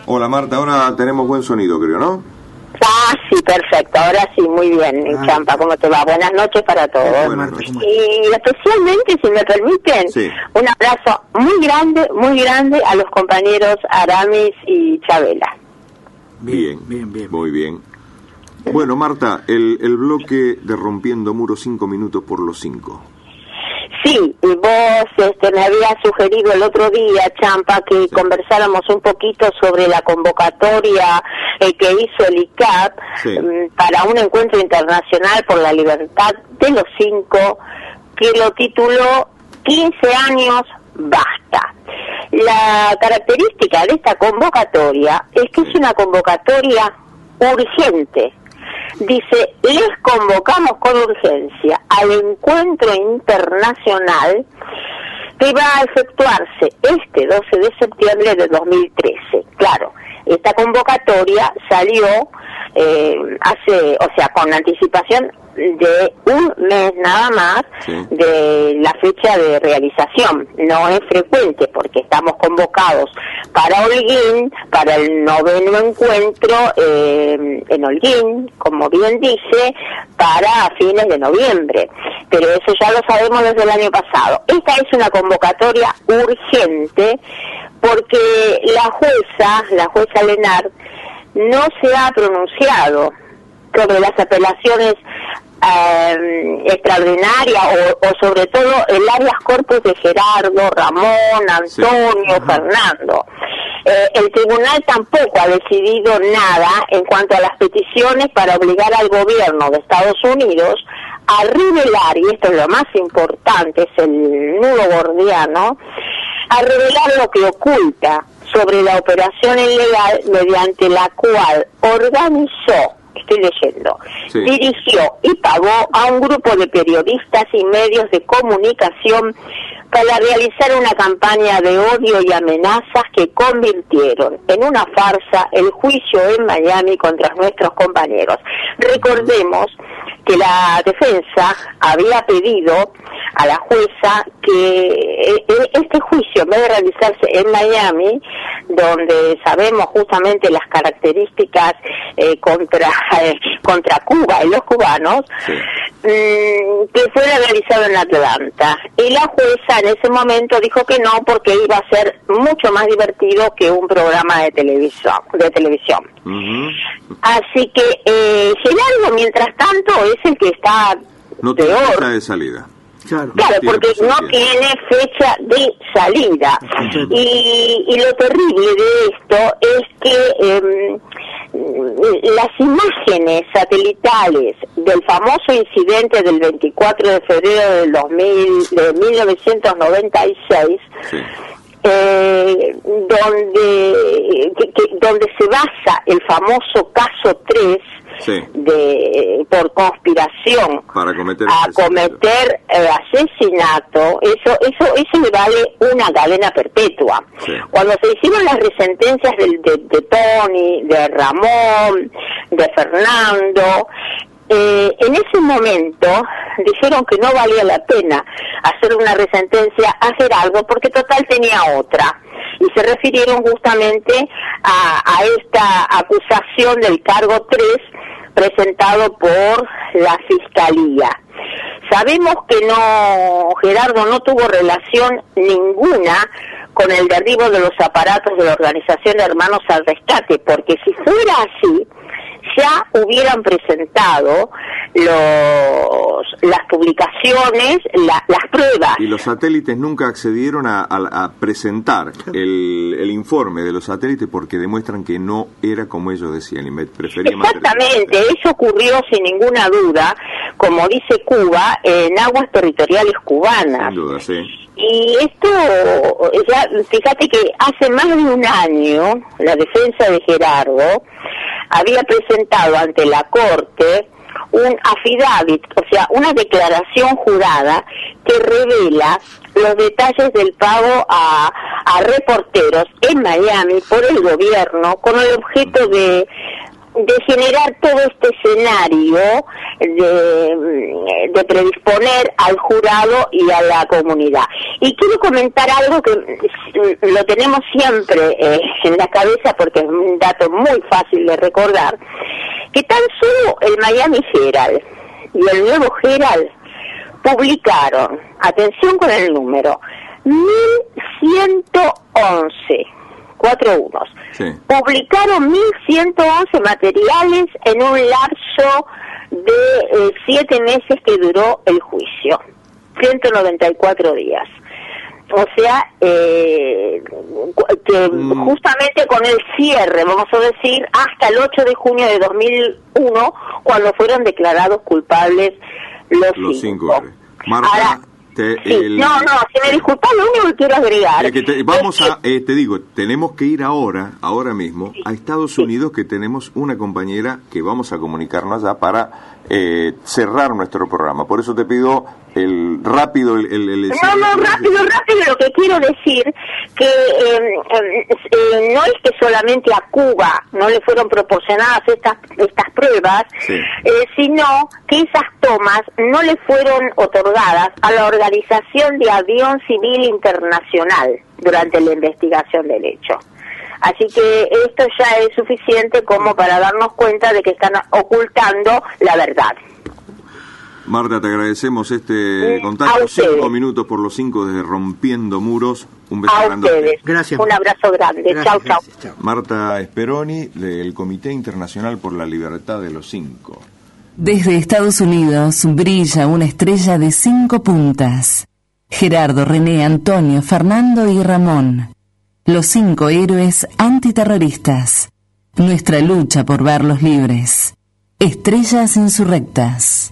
Hola Marta, ahora tenemos buen sonido, creo, ¿no? Ah, sí, perfecto, ahora sí, muy bien, Champa, ¿cómo te va? Buenas noches para todos. Buenas noches. Y especialmente, si me permiten, sí, un abrazo muy grande a los compañeros Aramis y Chabela. Bien, muy bien. Bueno, Marta, el bloque de Rompiendo Muros, 5 minutos por los 5. Sí, y vos me habías sugerido el otro día, Champa, que conversáramos un poquito sobre la convocatoria que hizo el ICAP para un encuentro internacional por la libertad de los 5, que lo tituló 15 años basta. La característica de esta convocatoria es que es una convocatoria urgente. Dice, les convocamos con urgencia al encuentro internacional que va a efectuarse este 12 de septiembre de 2013. Claro, esta convocatoria salió con anticipación de un mes nada más de la fecha de realización. No es frecuente porque estamos convocados para Holguín, para el 9º encuentro en Holguín, como bien dice, para fines de noviembre. Pero eso ya lo sabemos desde el año pasado. Esta es una convocatoria urgente porque la jueza Lenard, no se ha pronunciado sobre las apelaciones extraordinarias o sobre todo el habeas corpus de Gerardo, Ramón, Antonio, Fernando. El tribunal tampoco ha decidido nada en cuanto a las peticiones para obligar al gobierno de Estados Unidos a revelar, y esto es lo más importante, es el nudo gordiano, a revelar lo que oculta sobre la operación ilegal mediante la cual organizó, estoy leyendo, dirigió y pagó a un grupo de periodistas y medios de comunicación para realizar una campaña de odio y amenazas que convirtieron en una farsa el juicio en Miami contra nuestros compañeros. Recordemos que la defensa había pedido a la jueza que este juicio, en vez de realizarse en Miami, donde sabemos justamente las características contra Cuba y los cubanos, que fuera realizado en Atlanta. Y la jueza en ese momento dijo que no, porque iba a ser mucho más divertido que un programa de televisión. Así que Gerardo, mientras tanto, es el que está no tiene fecha de salida. Claro, porque no tiene fecha de salida. Y lo terrible de esto es que las imágenes satelitales del famoso incidente del 24 de febrero de 1996, donde se basa el famoso caso 3, por conspiración para cometer asesinato, eso le vale una cadena perpetua. Cuando se hicieron las resentencias de Tony, de Ramón, de Fernando, en ese momento dijeron que no valía la pena hacer una resentencia a Gerardo porque total tenía otra, y se refirieron justamente a esta acusación del cargo 3 presentado por la Fiscalía. Sabemos que Gerardo no tuvo relación ninguna con el derribo de los aparatos de la Organización de Hermanos al Rescate, porque si fuera así, ya hubieran presentado las publicaciones, las pruebas. Y los satélites nunca accedieron a presentar el informe de los satélites porque demuestran que no era como ellos decían y preferían. Exactamente, eso ocurrió sin ninguna duda, como dice Cuba, en aguas territoriales cubanas. Sin duda, sí. Y esto, ya, fíjate que hace más de un año la defensa de Gerardo había presentado ante la Corte un affidavit, o sea, una declaración jurada que revela los detalles del pago a reporteros en Miami por el gobierno con el objeto de de generar todo este escenario, de predisponer al jurado y a la comunidad. Y quiero comentar algo que lo tenemos siempre en la cabeza porque es un dato muy fácil de recordar, que tan solo el Miami Herald y el Nuevo Herald publicaron, atención con el número, 1111, 4 unos. Sí. Publicaron 1111 materiales en un lapso de 7 meses que duró el juicio, 194 días. O sea, que justamente con el cierre, vamos a decir, hasta el 8 de junio de 2001, cuando fueron declarados culpables los cinco. Marta, ahora, si me disculpas, lo único que quiero agregar... te digo, tenemos que ir ahora mismo, a Estados Unidos, que tenemos una compañera que vamos a comunicarnos allá para cerrar nuestro programa. Por eso te pido rápido. Rápido, lo que quiero decir que no es que solamente a Cuba no le fueron proporcionadas estas pruebas, sí, sino que esas tomas no le fueron otorgadas a la Organización de Avión Civil Internacional durante la investigación del hecho. Así que esto ya es suficiente como para darnos cuenta de que están ocultando la verdad. Marta, te agradecemos este contacto. 5 minutos por los 5 desde Rompiendo Muros. Un beso grande. Ustedes. Gracias. Un abrazo grande. Chau. Marta Speroni, del Comité Internacional por la Libertad de los 5. Desde Estados Unidos brilla una estrella de 5 puntas. Gerardo, René, Antonio, Fernando y Ramón. Los 5 héroes antiterroristas. Nuestra lucha por verlos libres. Estrellas insurrectas.